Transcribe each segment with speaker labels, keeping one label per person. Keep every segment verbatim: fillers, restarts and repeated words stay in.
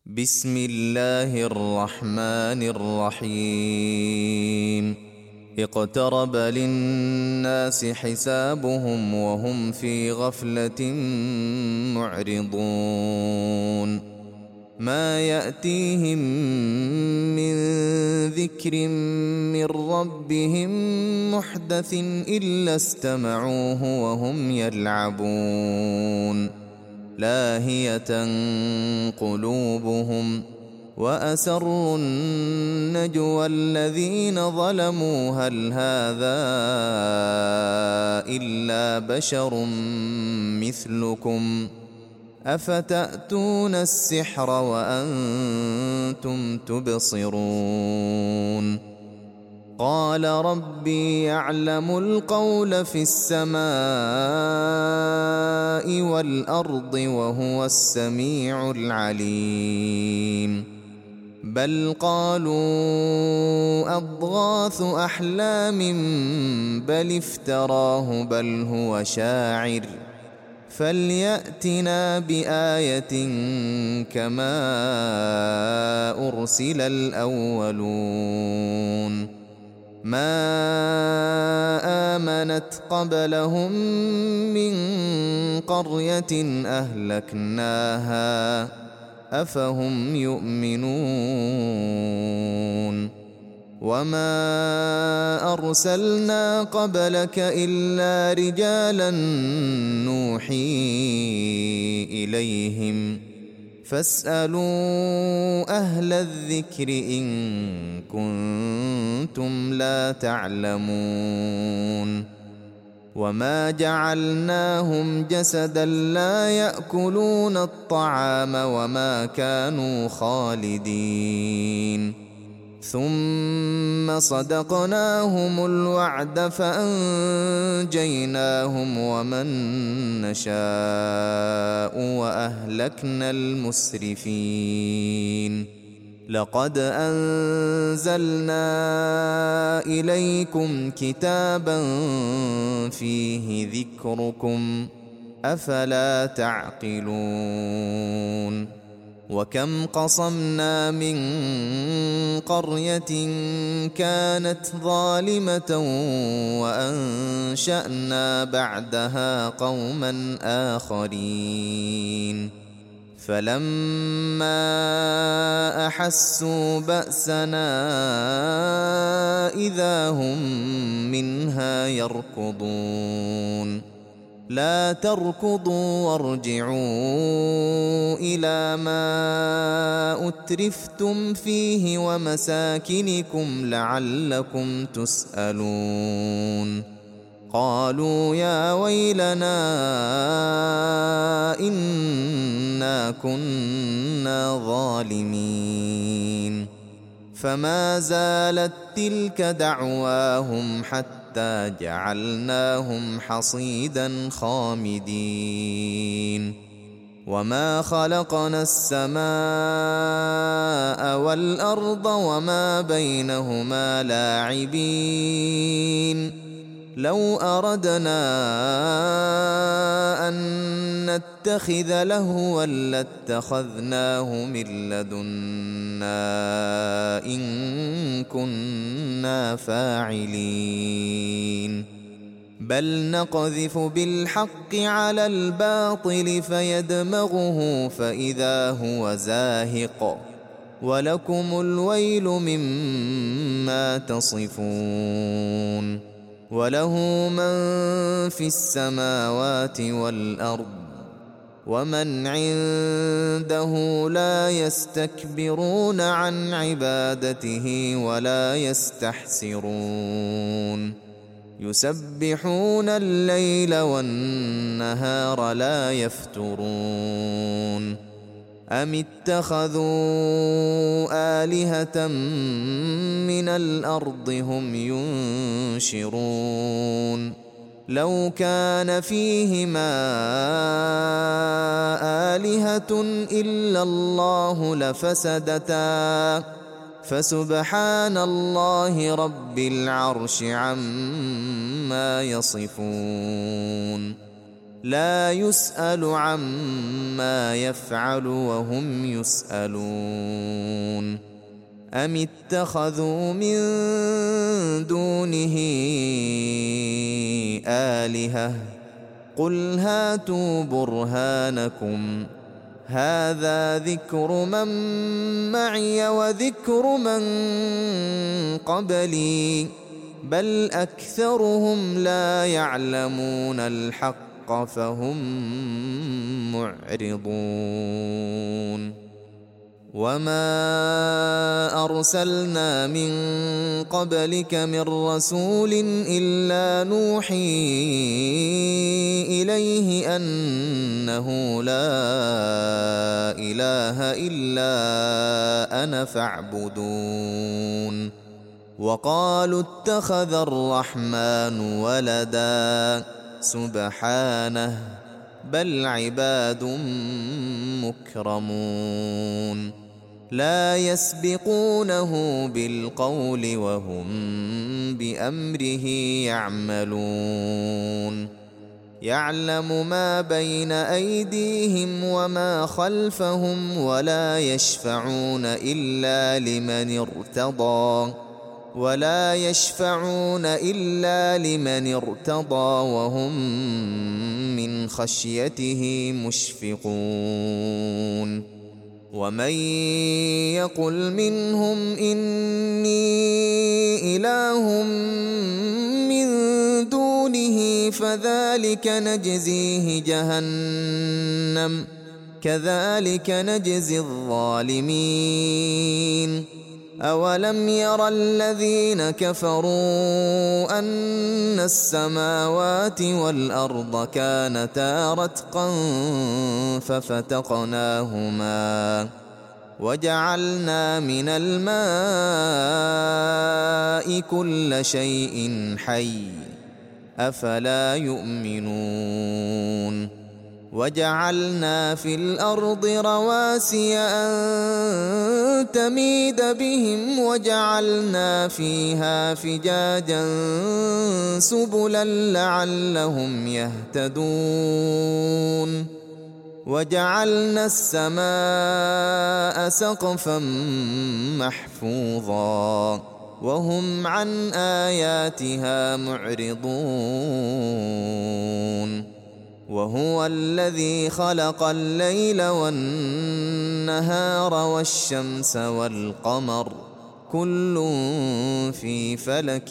Speaker 1: بسم الله الرحمن الرحيم اقترب للناس حسابهم وهم في غفلة معرضون ما يأتيهم من ذكر من ربهم محدث إلا استمعوه وهم يلعبون لاهية قلوبهم وأسروا النجوى الذين ظلموا هل هذا إلا بشر مثلكم أفتأتون السحر وأنتم تبصرون قال ربي يعلم القول في السماء والأرض وهو السميع العليم بل قالوا أضغاث أحلام بل افتراه بل هو شاعر فليأتنا بآية كما أرسل الأولون ما آمنت قبلهم من قرية أهلكناها أفهم يؤمنون وما أرسلنا قبلك إلا رجالا نوحي إليهم فاسألوا أهل الذكر إن كنتم لا تعلمون وما جعلناهم جسدا لا يأكلون الطعام وما كانوا خالدين ثم صدقناهم الوعد فأنجيناهم ومن نشاء وأهلكنا المسرفين لقد أنزلنا إليكم كتابا فيه ذكركم أفلا تعقلون وكم قصمنا من قرية كانت ظالمة وأنشأنا بعدها قوما آخرين فلما أحسوا بأسنا إذا هم منها يركضون لا تركضوا وارجعوا إلى ما أترفتم فيه ومساكنكم لعلكم تسألون قالوا يا ويلنا إنا كنا ظالمين فما زالت تلك دعواهم حتى جعلناهم حصيدا خامدين وما خلقنا السماء والأرض وما بينهما لاعبين لو أردنا أن نتخذ لهوا لاتخذناه من لدنا إن كنا فاعلين بل نقذف بالحق على الباطل فيدمغه فإذا هو زاهق ولكم الويل مما تصفون وله من في السماوات والأرض ومن عنده لا يستكبرون عن عبادته ولا يستحسرون يسبحون الليل والنهار لا يفترون أم اتخذوا آلهة من الأرض هم ينشرون لو كان فيهما آلهة إلا الله لفسدتا فسبحان الله رب العرش عما يصفون لا يسأل عما يفعل وهم يسألون أم اتخذوا من دونه آلهة قل هاتوا برهانكم هذا ذكر من معي وذكر من قبلي بل أكثرهم لا يعلمون الحق فهم معرضون وما أرسلنا من قبلك من رسول إلا نوحي إليه أنه لا إله إلا أنا فاعبدون وقالوا اتخذ الرحمن ولدا سبحانه بل عباد مكرمون لا يسبقونه بالقول وهم بأمره يعملون يعلم ما بين أيديهم وما خلفهم ولا يشفعون إلا لمن ارتضى ولا يشفعون إلا لمن ارتضى وهم من خشيته مشفقون ومن يقل منهم إني إله من دونه فذلك نجزيه جهنم كذلك نجزي الظالمين أولم ير الذين كفروا أن السماوات والأرض كانتا رتقا ففتقناهما وجعلنا من الماء كل شيء حي أفلا يؤمنون وجعلنا في الأرض رواسي أن تميد بهم وجعلنا فيها فجاجا سبلا لعلهم يهتدون وجعلنا السماء سقفا محفوظا وهم عن آياتها معرضون وهو الذي خلق الليل والنهار والشمس والقمر كل في فلك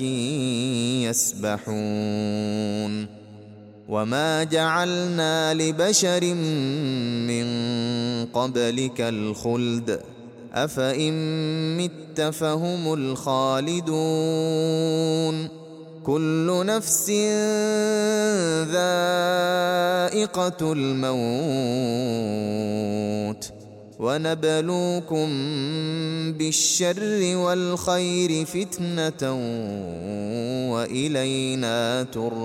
Speaker 1: يسبحون وما جعلنا لبشر من قبلك الخلد أفإن مت فهم الخالدون كل نفس ذائقة الموت ونبلوكم بالشر والخير فتنة وإلينا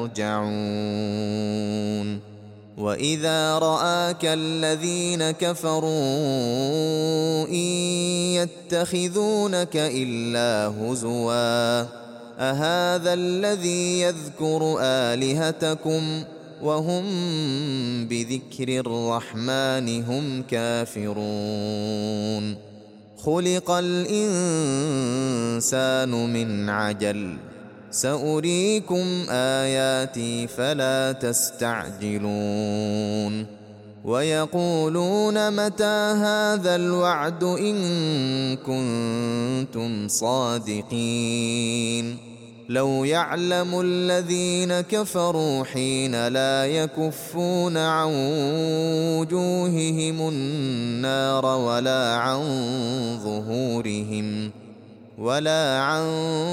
Speaker 1: ترجعون وإذا رآك الذين كفروا إن يتخذونك إلا هزوا أهذا الذي يذكر آلهتكم وهم بذكر الرحمن هم كافرون خلق الإنسان من عجل سأريكم آياتي فلا تستعجلون ويقولون متى هذا الوعد إن كنتم صادقين لو يعلم الذين كفروا حين لا يكفون عن وجوههم النار ولا عن ظهورهم ولا عن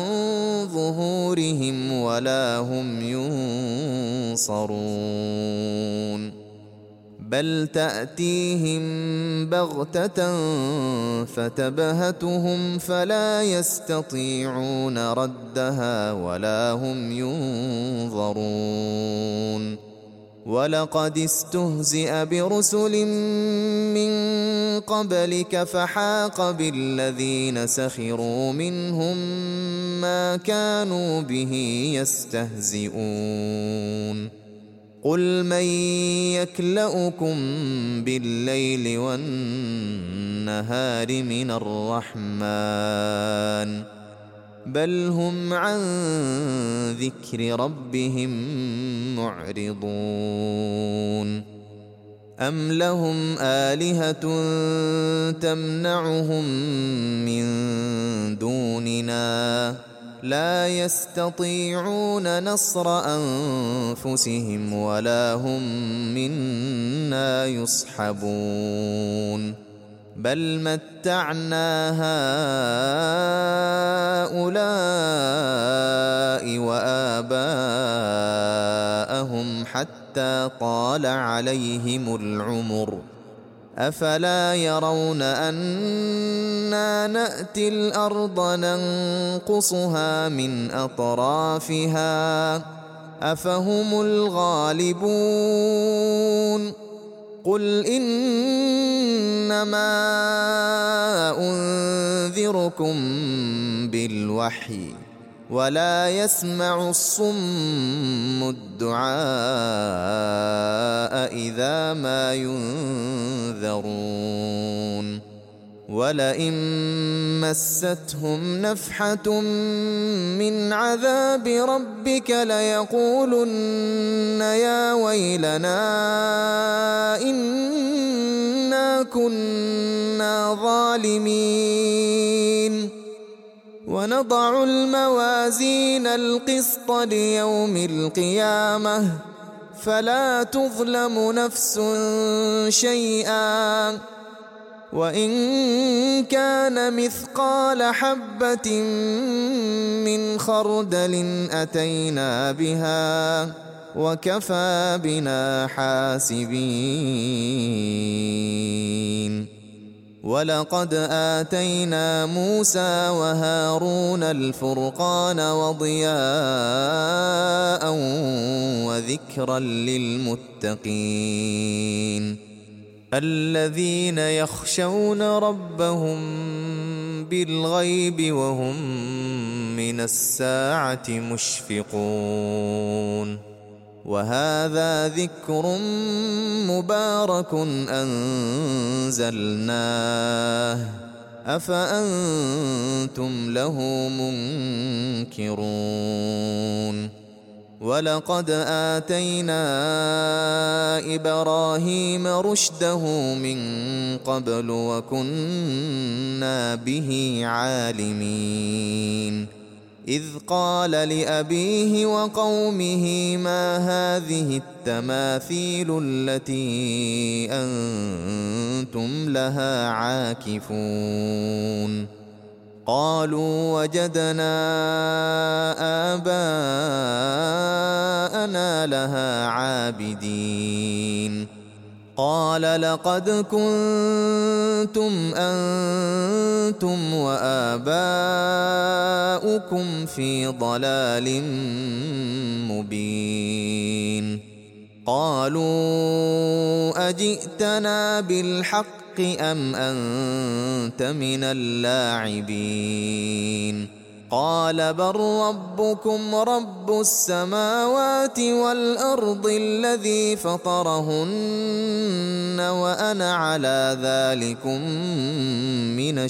Speaker 1: ظهورهم ولا هم ينصرون بل تأتيهم بغتة فتبهتهم فلا يستطيعون ردها ولا هم ينظرون ولقد استهزئ برسل من قبلك فحاق بالذين سخروا منهم ما كانوا به يستهزئون قل من يكلؤكم بالليل والنهار من الرحمن بل هم عن ذكر ربهم معرضون أم لهم آلهة تمنعهم من دوننا لا يستطيعون نصر أنفسهم ولا هم منا يصحبون بل متعنا هؤلاء وآباءهم حتى طال عليهم العمر أفلا يرون أنا نأتي الأرض ننقصها من أطرافها أفهم الغالبون قل إنما أنذركم بالوحي ولا يسمع الصم الدعاء إذا ما ينذرون ولئن مستهم نفحة من عذاب ربك ليقولن يا ويلنا إنا كنا ظالمين ونضع الموازين القسط ليوم القيامة فلا تظلم نفس شيئا وإن كان مثقال حبة من خردل أتينا بها وكفى بنا حاسبين ولقد آتينا موسى وهارون الفرقان وضياء وذكرا للمتقين الذين يخشون ربهم بالغيب وهم من الساعة مشفقون وهذا ذكر مبارك أنزلناه أفأنتم له منكرون ولقد آتينا إبراهيم رشده من قبل وكنا به عالمين إذ قال لأبيه وقومه ما هذه التماثيل التي أنتم لها عاكفون قالوا وجدنا آباءنا لها عابدين قال لقد كنتم أنتم وآباؤكم في ضلال مبين قالوا أجئتنا بالحق أم أنت من اللاعبين قال بل ربكم رب السماوات والأرض الذي فطرهن وأنا على ذلكم من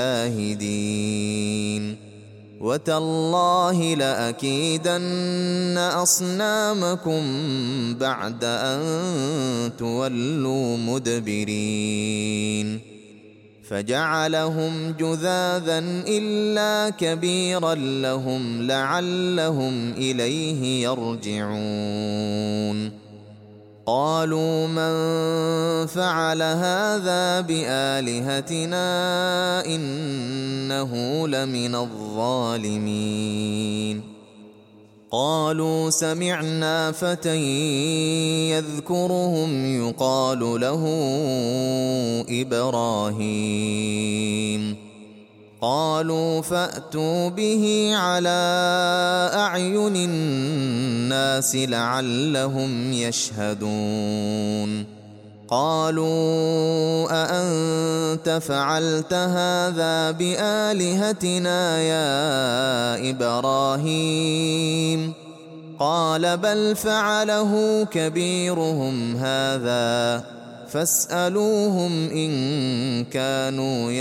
Speaker 1: الشاهدين وتالله لأكيدن أصنامكم بعد أن تولوا مدبرين فجعلهم جذاذا إلا كبيرا لهم لعلهم إليه يرجعون قالوا من فعل هذا بآلهتنا إنه لمن الظالمين قالوا سمعنا فتى يذكرهم يقال له إبراهيم قالوا فأتوا به على أعين الناس لعلهم يشهدون قالوا أأنت فعلت هذا بآلهتنا يا إبراهيم قال بل فعله كبيرهم هذا فاسألوهم إن كانوا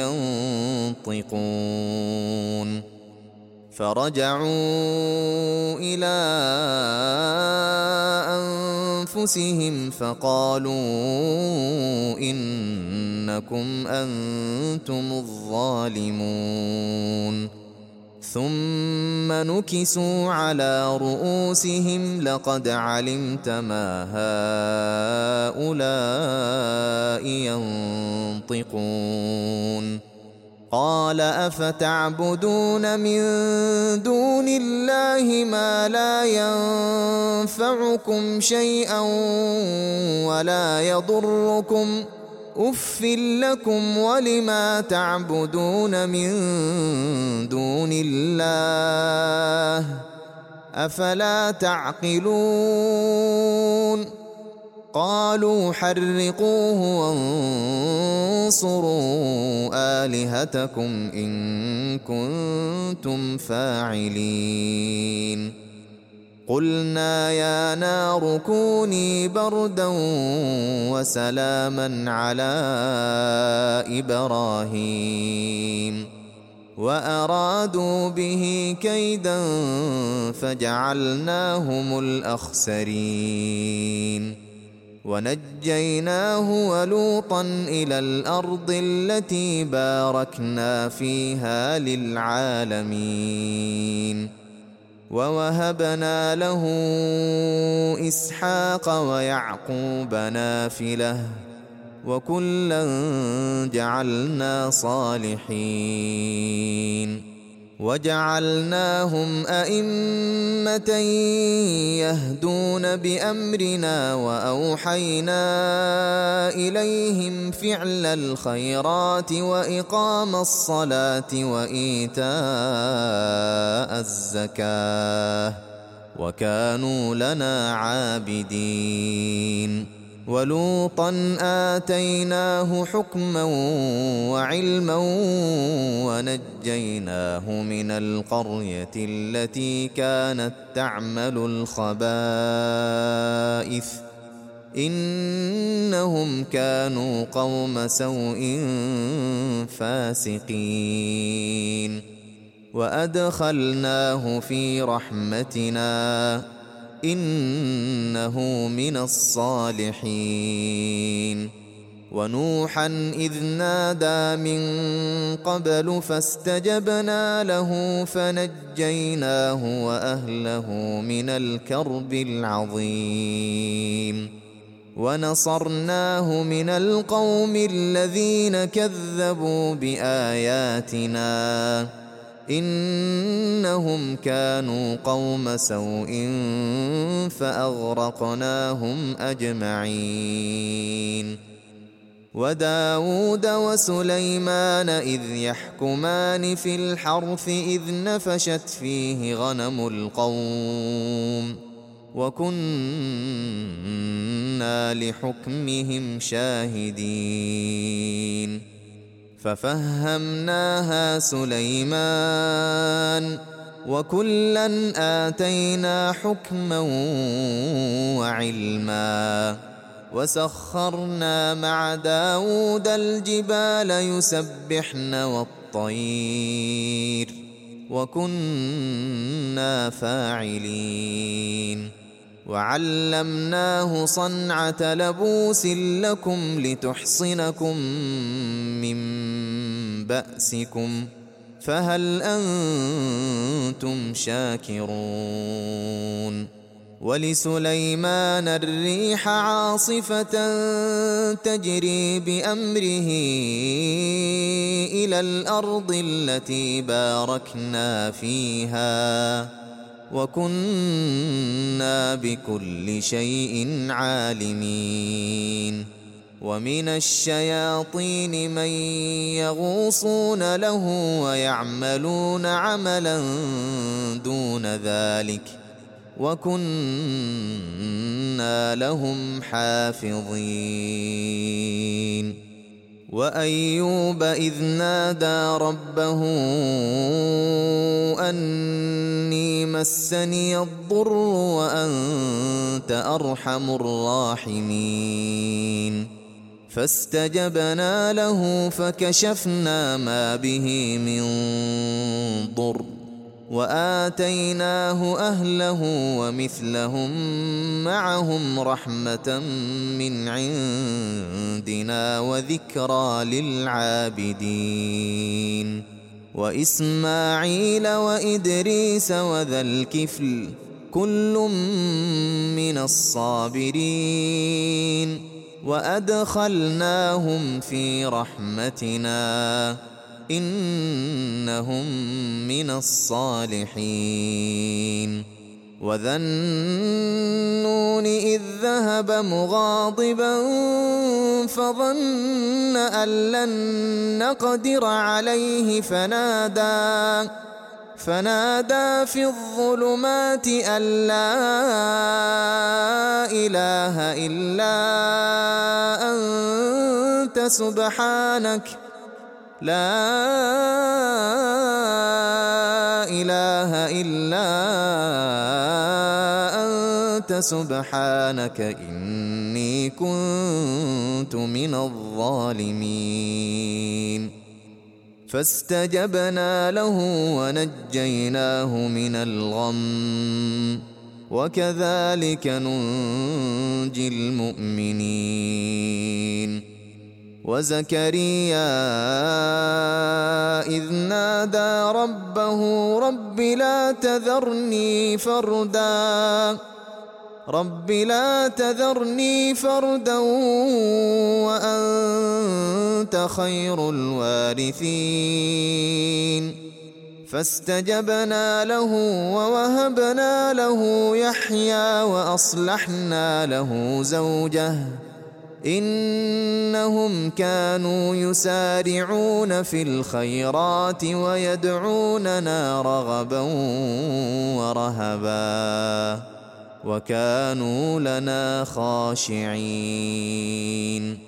Speaker 1: ينطقون. فرجعوا إلى أنفسهم فقالوا إنكم أنتم الظالمون. ثم نكسوا على رؤوسهم لقد علمت ما هؤلاء ينطقون. قال أفتعبدون من دون الله ما لا ينفعكم شيئا ولا يضركم أف لكم ولما تعبدون من دون الله أفلا تعقلون. قالوا حرقوه وانصروا آلهتكم إن كنتم فاعلين. قلنا يا نار كوني بردا وسلاما على إبراهيم وأرادوا به كيدا فجعلناهم الأخسرين. ونجيناه ولوطا إلى الأرض التي باركنا فيها للعالمين. ووهبنا له إسحاق ويعقوب نافلة وكلا جعلنا صالحين. وجعلناهم أئمة يهدون بأمرنا وأوحينا إليهم فعل الخيرات وإقام الصلاة وإيتاء الزكاة وكانوا لنا عابدين. ولوطا آتيناه حكما وعلما ونجيناه من القرية التي كانت تعمل الخبائث إنهم كانوا قوم سوء فاسقين. وأدخلناه في رحمتنا إنه من الصالحين. ونوحا إذ نادى من قبل فاستجبنا له فنجيناه وأهله من الكرب العظيم. ونصرناه من القوم الذين كذبوا بآياتنا إنهم كانوا قوم سوء فأغرقناهم أجمعين. وداود وسليمان إذ يحكمان في الحرث إذ نفشت فيه غنم القوم وكنا لحكمهم شاهدين. ففهمناها سليمان وكلا آتينا حكما وعلما. وسخرنا مع داود الجبال يسبحن والطير وكنا فاعلين. وعلمناه صنعة لبوس لكم لتحصنكم من بأسكم فهل أنتم شاكرون. ولسليمان الريح عاصفة تجري بأمره إلى الأرض التي باركنا فيها وكنا بكل شيء عالمين. ومن الشياطين من يغوصون له ويعملون عملا دون ذلك وكنا لهم حافظين. وأيوب إذ نادى ربه أني مسني الضر وأنت أرحم الراحمين فاستجبنا له فكشفنا ما به من ضر وآتيناه أهله ومثلهم معهم رحمة من عندنا وذكرى للعابدين وإسماعيل وإدريس وذا الكفل كل من الصابرين وأدخلناهم في رحمتنا إنهم من الصالحين وذا النون إذ ذهب مغاضبا فظن أن لن نقدر عليه فنادى فنادى في الظلمات أن لا إله إلا أنت سبحانك لا إله إلا أنت سبحانك إني كنت من الظالمين فاستجبنا له ونجيناه من الغم وكذلك ننجي المؤمنين وزكريا إذ نادى ربه رب لا تذرني فردا رب لا تذرني فردا وأنت خير الوارثين فاستجبنا له ووهبنا له يحيى وأصلحنا له زوجه إنهم كانوا يسارعون في الخيرات ويدعوننا رغبا ورهبا وكانوا لنا خاشعين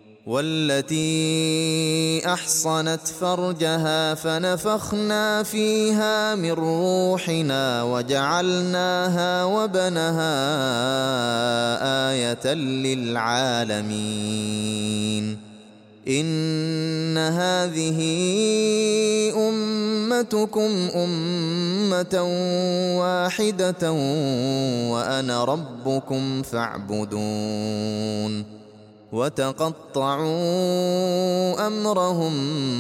Speaker 1: والتي أحصنت فرجها فنفخنا فيها من روحنا وجعلناها وبنها آية للعالمين إن هذه أمتكم أمة واحدة وأنا ربكم فاعبدون وتقطعوا أمرهم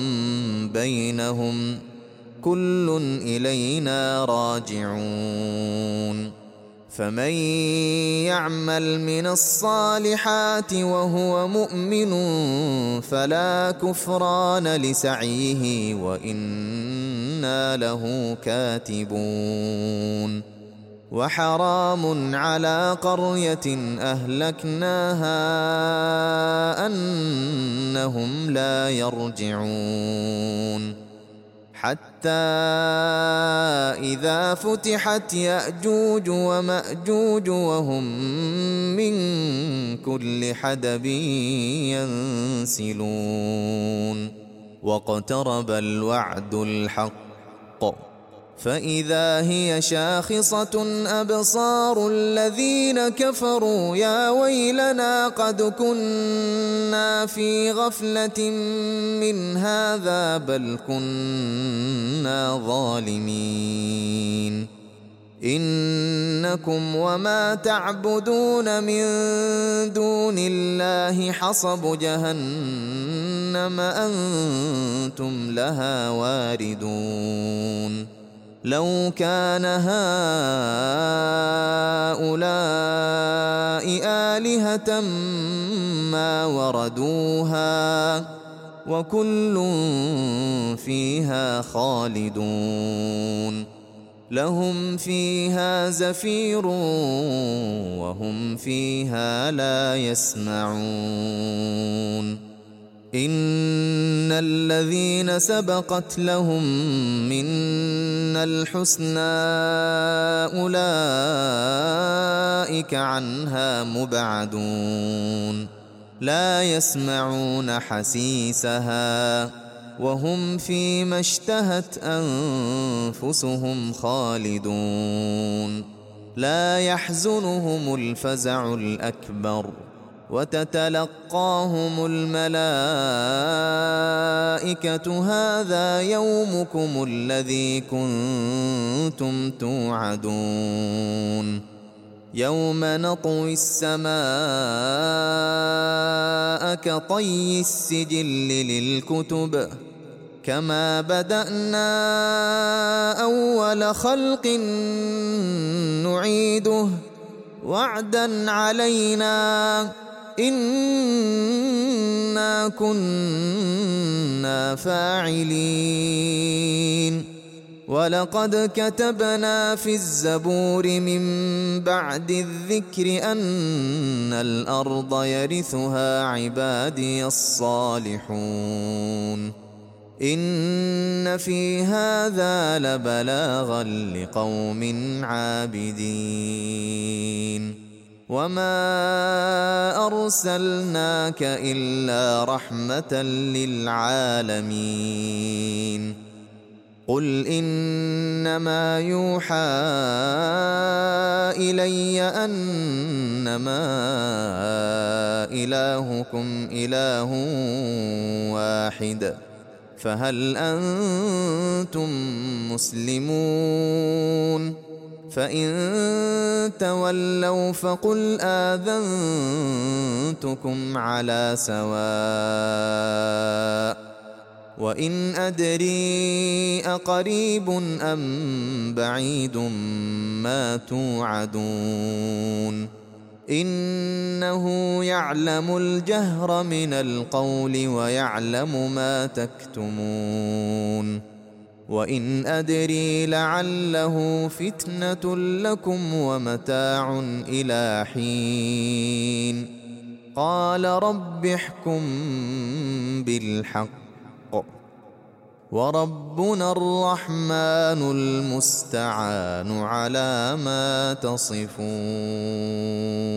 Speaker 1: بينهم كل إلينا راجعون فمن يعمل من الصالحات وهو مؤمن فلا كفران لسعيه وإنا له كاتبون وحرام على قرية أهلكناها أنهم لا يرجعون حتى إذا فتحت يأجوج ومأجوج وهم من كل حدب ينسلون واقترب الوعد الحق فإذا هي شاخصة أبصار الذين كفروا يا ويلنا قد كنا في غفلة من هذا بل كنا ظالمين إنكم وما تعبدون من دون الله حصب جهنم أنتم لها واردون لو كان هؤلاء آلهة ما وردوها وكل فيها خالدون لهم فيها زفير وهم فيها لا يسمعون إن الذين سبقت لهم منا الحسنى أولئك عنها مبعدون لا يسمعون حسيسها وهم فيما اشتهت أنفسهم خالدون لا يحزنهم الفزع الأكبر وتتلقاهم الملائكة هذا يومكم الذي كنتم توعدون يوم نطوي السماء كطي السجل للكتب كما بدأنا أول خلق نعيده وعدا علينا إنا كنا فاعلين ولقد كتبنا في الزبور من بعد الذكر أن الأرض يرثها عبادي الصالحون إن في هذا لبلاغا لقوم عابدين وما أرسلناك إلا رحمة للعالمين قل إنما يوحى إلي أنما إلهكم إله واحد فهل أنتم مسلمون فإن تولوا فقل آذنتكم على سواء وإن أدري أقريب أم بعيد ما توعدون إنه يعلم الجهر من القول ويعلم ما تكتمون وإن أدري لعله فتنة لكم ومتاع إلى حين قال رب احكم بالحق وربنا الرحمن المستعان على ما تصفون.